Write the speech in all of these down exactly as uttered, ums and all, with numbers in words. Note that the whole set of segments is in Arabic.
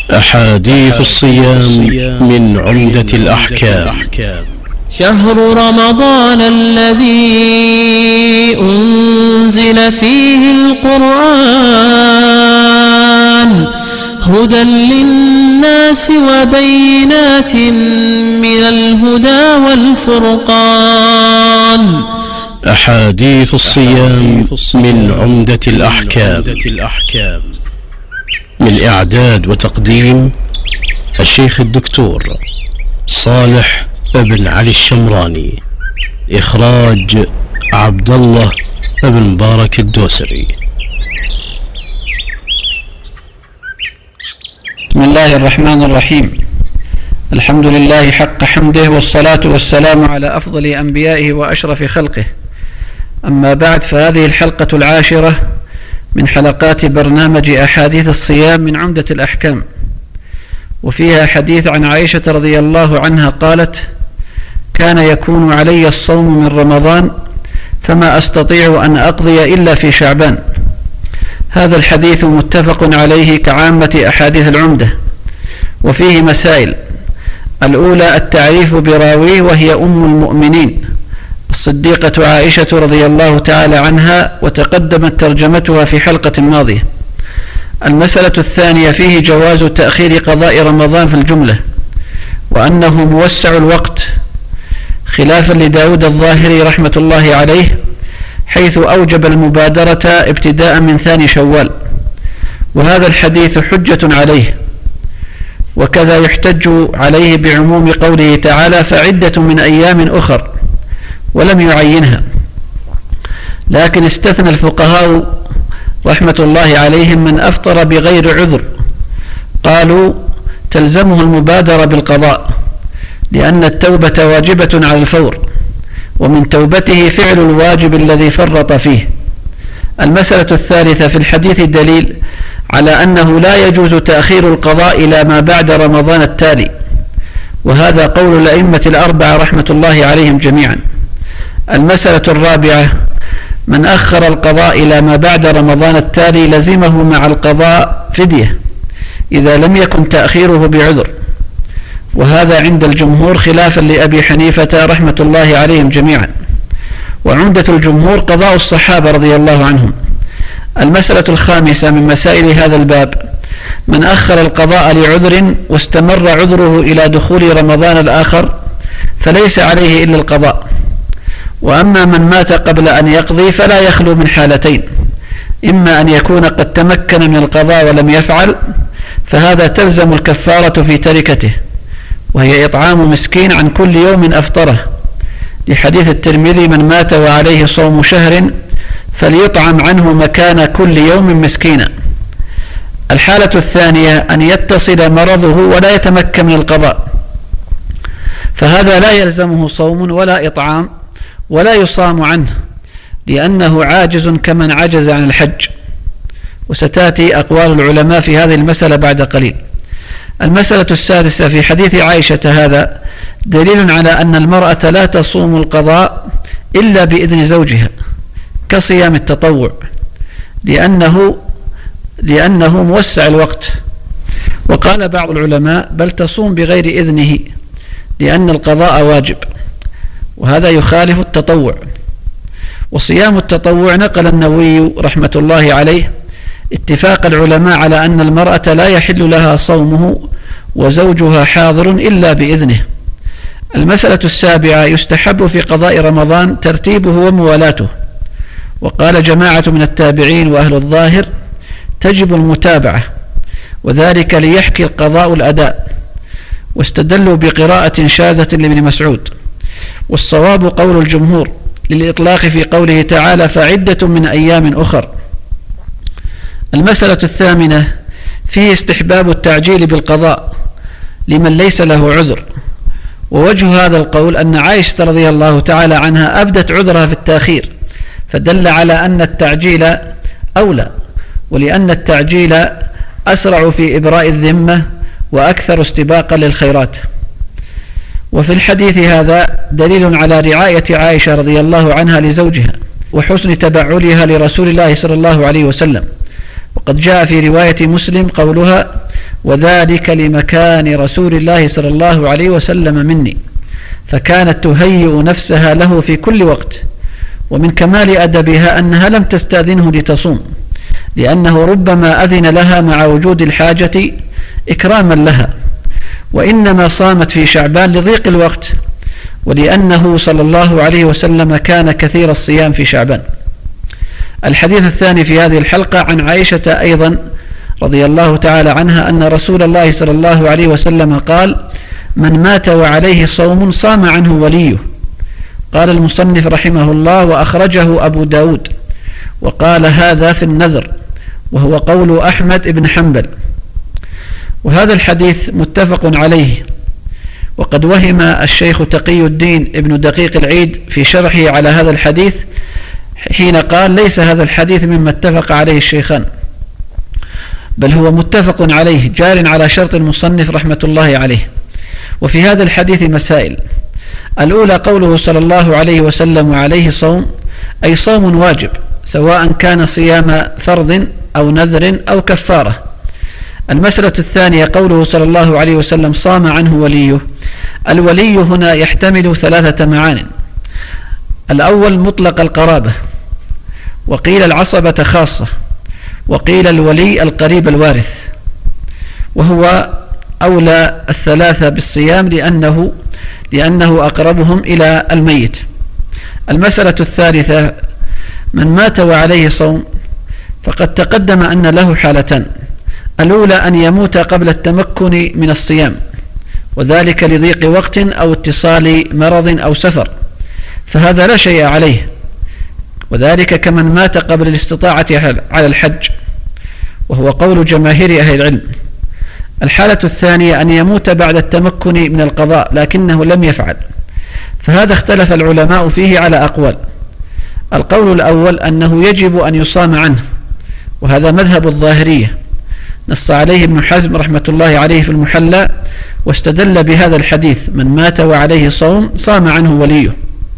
أحاديث الصيام من عمدة الأحكام. شهر رمضان الذي أنزل فيه القرآن هدى للناس وبينات من الهدى والفرقان. أحاديث الصيام من عمدة الأحكام. من إعداد وتقديم الشيخ الدكتور صالح ابن علي الشمراني. إخراج عبد الله ابن مبارك الدوسري. بسم الله الرحمن الرحيم. الحمد لله حق حمده، والصلاة والسلام على أفضل أنبيائه وأشرف خلقه. أما بعد، فهذه الحلقة العاشرة من حلقات برنامج أحاديث الصيام من عمدة الأحكام، وفيها حديث عن عائشة رضي الله عنها قالت: كان يكون علي الصوم من رمضان فما أستطيع أن أقضي إلا في شعبان. هذا الحديث متفق عليه كعامة أحاديث العمدة، وفيه مسائل. الأولى التعريف براويه، وهي أم المؤمنين الصديقة عائشة رضي الله تعالى عنها، وتقدمت ترجمتها في حلقة ماضية. المسألة الثانية فيه جواز تأخير قضاء رمضان في الجملة، وأنه موسع الوقت، خلافا لداود الظاهري رحمة الله عليه، حيث أوجب المبادرة ابتداء من ثاني شوال، وهذا الحديث حجة عليه. وكذا يحتج عليه بعموم قوله تعالى: فعدة من أيام أخر، ولم يعينها. لكن استثنى الفقهاء رحمة الله عليهم من أفطر بغير عذر، قالوا تلزمه المبادرة بالقضاء، لأن التوبة واجبة على الفور، ومن توبته فعل الواجب الذي فرط فيه. المسألة الثالثة: في الحديث دليل على أنه لا يجوز تأخير القضاء إلى ما بعد رمضان التالي، وهذا قول الأئمة الأربعة رحمة الله عليهم جميعا. المسألة الرابعة: من أخر القضاء إلى ما بعد رمضان التالي لزمه مع القضاء فدية إذا لم يكن تأخيره بعذر، وهذا عند الجمهور خلافا لأبي حنيفة رحمة الله عليهم جميعا. وعمدة الجمهور قضاء الصحابة رضي الله عنهم. المسألة الخامسة من مسائل هذا الباب: من أخر القضاء لعذر واستمر عذره إلى دخول رمضان الآخر فليس عليه إلا القضاء. وأما من مات قبل أن يقضي فلا يخلو من حالتين: إما أن يكون قد تمكن من القضاء ولم يفعل، فهذا تلزم الكفارة في تركته، وهي إطعام مسكين عن كل يوم أفطره، لحديث الترمذي: من مات وعليه صوم شهر فليطعم عنه مكان كل يوم مسكينا. الحالة الثانية: أن يتصل مرضه ولا يتمكن من القضاء، فهذا لا يلزمه صوم ولا إطعام ولا يصام عنه، لأنه عاجز كمن عجز عن الحج، وستأتي أقوال العلماء في هذه المسألة بعد قليل. المسألة السادسة: في حديث عائشة هذا دليل على أن المرأة لا تصوم القضاء إلا بإذن زوجها كصيام التطوع، لأنه لأنه موسع الوقت. وقال بعض العلماء: بل تصوم بغير إذنه، لأن القضاء واجب، وهذا يخالف التطوع. وصيام التطوع نقل النووي رحمة الله عليه اتفاق العلماء على أن المرأة لا يحل لها صومه وزوجها حاضر إلا بإذنه. المسألة السابعة: يستحب في قضاء رمضان ترتيبه وموالاته، وقال جماعة من التابعين وأهل الظاهر: تجب المتابعة، وذلك ليحكي القضاء الأداء، واستدلوا بقراءة شاذة لابن مسعود. والصواب قول الجمهور للإطلاق في قوله تعالى: فعدة من أيام أخر. المسألة الثامنة: فيه استحباب التعجيل بالقضاء لمن ليس له عذر. ووجه هذا القول أن عائشة رضي الله تعالى عنها أبدت عذرها في التأخير، فدل على أن التعجيل أولى، ولأن التعجيل أسرع في إبراء الذمة وأكثر استباقا للخيرات. وفي الحديث هذا دليل على رعاية عائشة رضي الله عنها لزوجها، وحسن تبعلها لرسول الله صلى الله عليه وسلم. وقد جاء في رواية مسلم قولها: وذلك لمكان رسول الله صلى الله عليه وسلم مني، فكانت تهيئ نفسها له في كل وقت. ومن كمال أدبها أنها لم تستأذنه لتصوم، لأنه ربما أذن لها مع وجود الحاجة إكراما لها، وإنما صامت في شعبان لضيق الوقت، ولأنه صلى الله عليه وسلم كان كثير الصيام في شعبان. الحديث الثاني في هذه الحلقة عن عائشة أيضا رضي الله تعالى عنها أن رسول الله صلى الله عليه وسلم قال: من مات وعليه صوم صام عنه وليه. قال المصنف رحمه الله: وأخرجه أبو داود، وقال هذا في النذر، وهو قول أحمد بن حنبل. وهذا الحديث متفق عليه، وقد وهم الشيخ تقي الدين ابن دقيق العيد في شرحه على هذا الحديث حين قال: ليس هذا الحديث مما اتفق عليه الشيخان، بل هو متفق عليه جار على شرط المصنف رحمة الله عليه. وفي هذا الحديث مسائل: الأولى قوله صلى الله عليه وسلم وعليه صوم، أي صوم واجب، سواء كان صيام فرض أو نذر أو كفارة. المسألة الثانية قوله صلى الله عليه وسلم صام عنه وليه. الولي هنا يحتمل ثلاثة معان: الأول مطلق القرابة، وقيل العصبة خاصة، وقيل الولي القريب الوارث، وهو أولى الثلاثة بالصيام لأنه لأنه أقربهم إلى الميت. المسألة الثالثة: من مات وعليه صوم، فقد تقدم أن له حالتان: الأولى أن يموت قبل التمكن من الصيام، وذلك لضيق وقت أو اتصال مرض أو سفر، فهذا لا شيء عليه، وذلك كمن مات قبل الاستطاعة على الحج، وهو قول جماهير أهل العلم. الحالة الثانية أن يموت بعد التمكن من القضاء لكنه لم يفعل، فهذا اختلف العلماء فيه على أقوال. القول الأول أنه يجب أن يصام عنه، وهذا مذهب الظاهرية، نص عليه ابن حزم رحمة الله عليه في المحلى، واستدل بهذا الحديث: من مات وعليه صوم صام عنه وليه.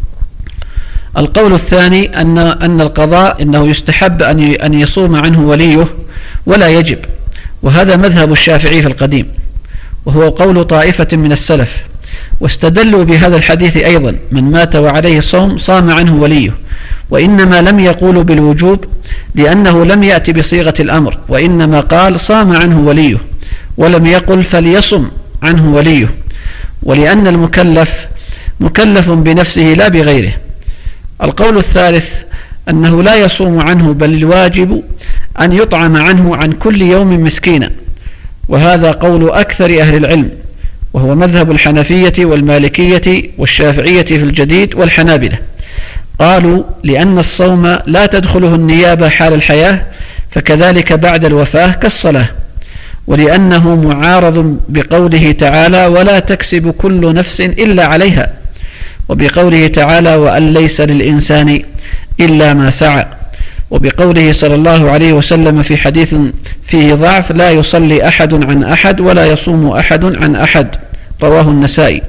القول الثاني أن أن القضاء إنه يستحب أن أن يصوم عنه وليه ولا يجب، وهذا مذهب الشافعي في القديم، وهو قول طائفة من السلف، واستدلوا بهذا الحديث أيضا: من مات وعليه صوم صام عنه وليه، وإنما لم يقولوا بالوجوب لأنه لم يأتي بصيغة الأمر، وإنما قال صام عنه وليه، ولم يقل فليصم عنه وليه، ولأن المكلف مكلف بنفسه لا بغيره. القول الثالث أنه لا يصوم عنه، بل الواجب أن يطعم عنه عن كل يوم مسكينا، وهذا قول أكثر أهل العلم، وهو مذهب الحنفية والمالكية والشافعية في الجديد والحنابلة. قالوا لأن الصوم لا تدخله النيابة حال الحياة، فكذلك بعد الوفاة كالصلاة، ولأنه معارض بقوله تعالى: ولا تكسب كل نفس إلا عليها، وبقوله تعالى: وأن ليس للإنسان إلا ما سعى، وبقوله صلى الله عليه وسلم في حديث فيه ضعف: لا يصلي أحد عن أحد ولا يصوم أحد عن أحد، رواه النسائي.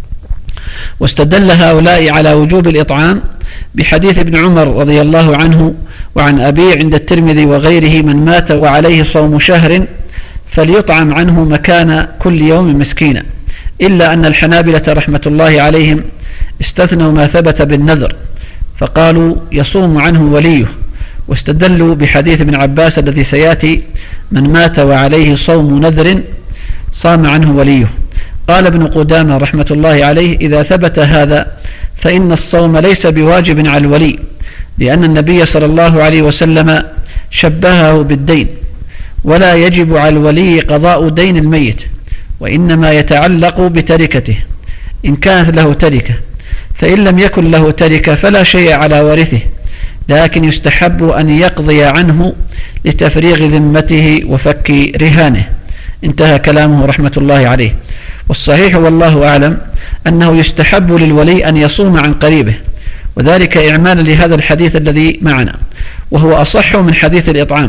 واستدل هؤلاء على وجوب الإطعام بحديث ابن عمر رضي الله عنه وعن أبي عند الترمذي وغيره: من مات وعليه صوم شهر فليطعم عنه مكان كل يوم مسكينا، إلا أن الحنابلة رحمة الله عليهم استثنوا ما ثبت بالنذر، فقالوا يصوم عنه وليه، واستدلوا بحديث ابن عباس الذي سيأتي: من مات وعليه صوم نذر صام عنه وليه. قال ابن قدامة رحمة الله عليه: إذا ثبت هذا فإن الصوم ليس بواجب على الولي، لأن النبي صلى الله عليه وسلم شبهه بالدين، ولا يجب على الولي قضاء دين الميت، وإنما يتعلق بتركته إن كانت له تركة، فإن لم يكن له تركة فلا شيء على وارثه، لكن يستحب أن يقضي عنه لتفريغ ذمته وفك رهانه. انتهى كلامه رحمة الله عليه. والصحيح والله أعلم أنه يستحب للولي أن يصوم عن قريبه، وذلك إعمالا لهذا الحديث الذي معنا، وهو أصح من حديث الإطعام،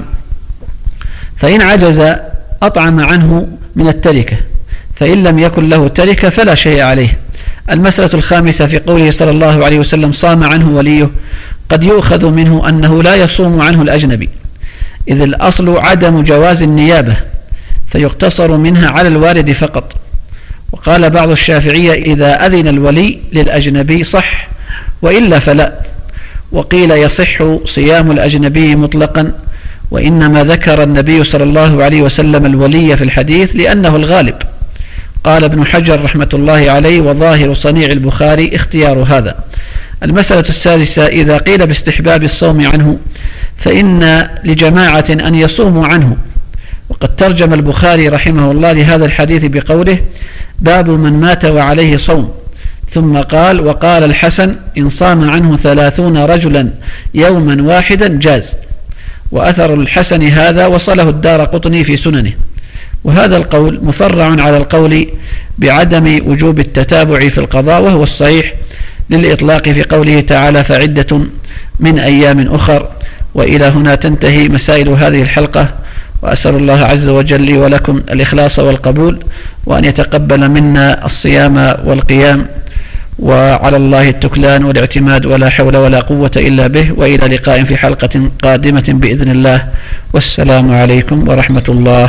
فإن عجز أطعم عنه من التركة، فإن لم يكن له تركة فلا شيء عليه. المسألة الخامسة في قوله صلى الله عليه وسلم صام عنه وليه، قد يؤخذ منه أنه لا يصوم عنه الأجنبي، إذ الأصل عدم جواز النيابة، فيقتصر منها على الوارد فقط. وقال بعض الشافعية إذا أذن الولي للأجنبي صح وإلا فلا. وقيل يصح صيام الأجنبي مطلقا، وإنما ذكر النبي صلى الله عليه وسلم الولي في الحديث لأنه الغالب. قال ابن حجر رحمة الله عليه وظاهر صنيع البخاري اختيار هذا. المسألة السادسة إذا قيل باستحباب الصوم عنه فإن لجماعة أن يصوموا عنه. وقد ترجم البخاري رحمه الله لهذا الحديث بقوله باب من مات وعليه صوم، ثم قال وقال الحسن إن صام عنه ثلاثون رجلا يوما واحدا جاز. وأثر الحسن هذا وصله الدارقطني في سننه. وهذا القول مفرع على القول بعدم وجوب التتابع في القضاء، وهو الصحيح للإطلاق في قوله تعالى فعدة من أيام أخر. وإلى هنا تنتهي مسائل هذه الحلقة، وأسأل الله عز وجل لي ولكم الإخلاص والقبول، وأن يتقبل منا الصيام والقيام، وعلى الله التكلان والاعتماد، ولا حول ولا قوة إلا به. وإلى لقاء في حلقة قادمة بإذن الله، والسلام عليكم ورحمة الله.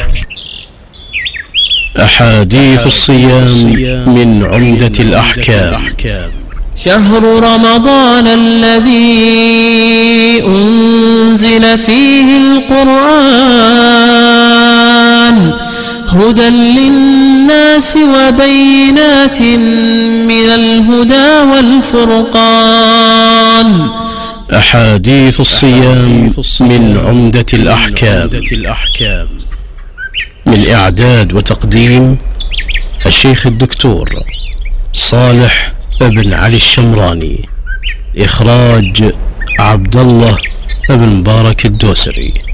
أحاديث الصيام من عمدة الأحكام. شهر رمضان الذي أنزل فيه القرآن هدى للناس وبينات من الهدى والفرقان. أحاديث الصيام من عمدة الأحكام. من إعداد وتقديم الشيخ الدكتور صالح ابن علي الشمراني. إخراج عبد الله ابن مبارك الدوسري.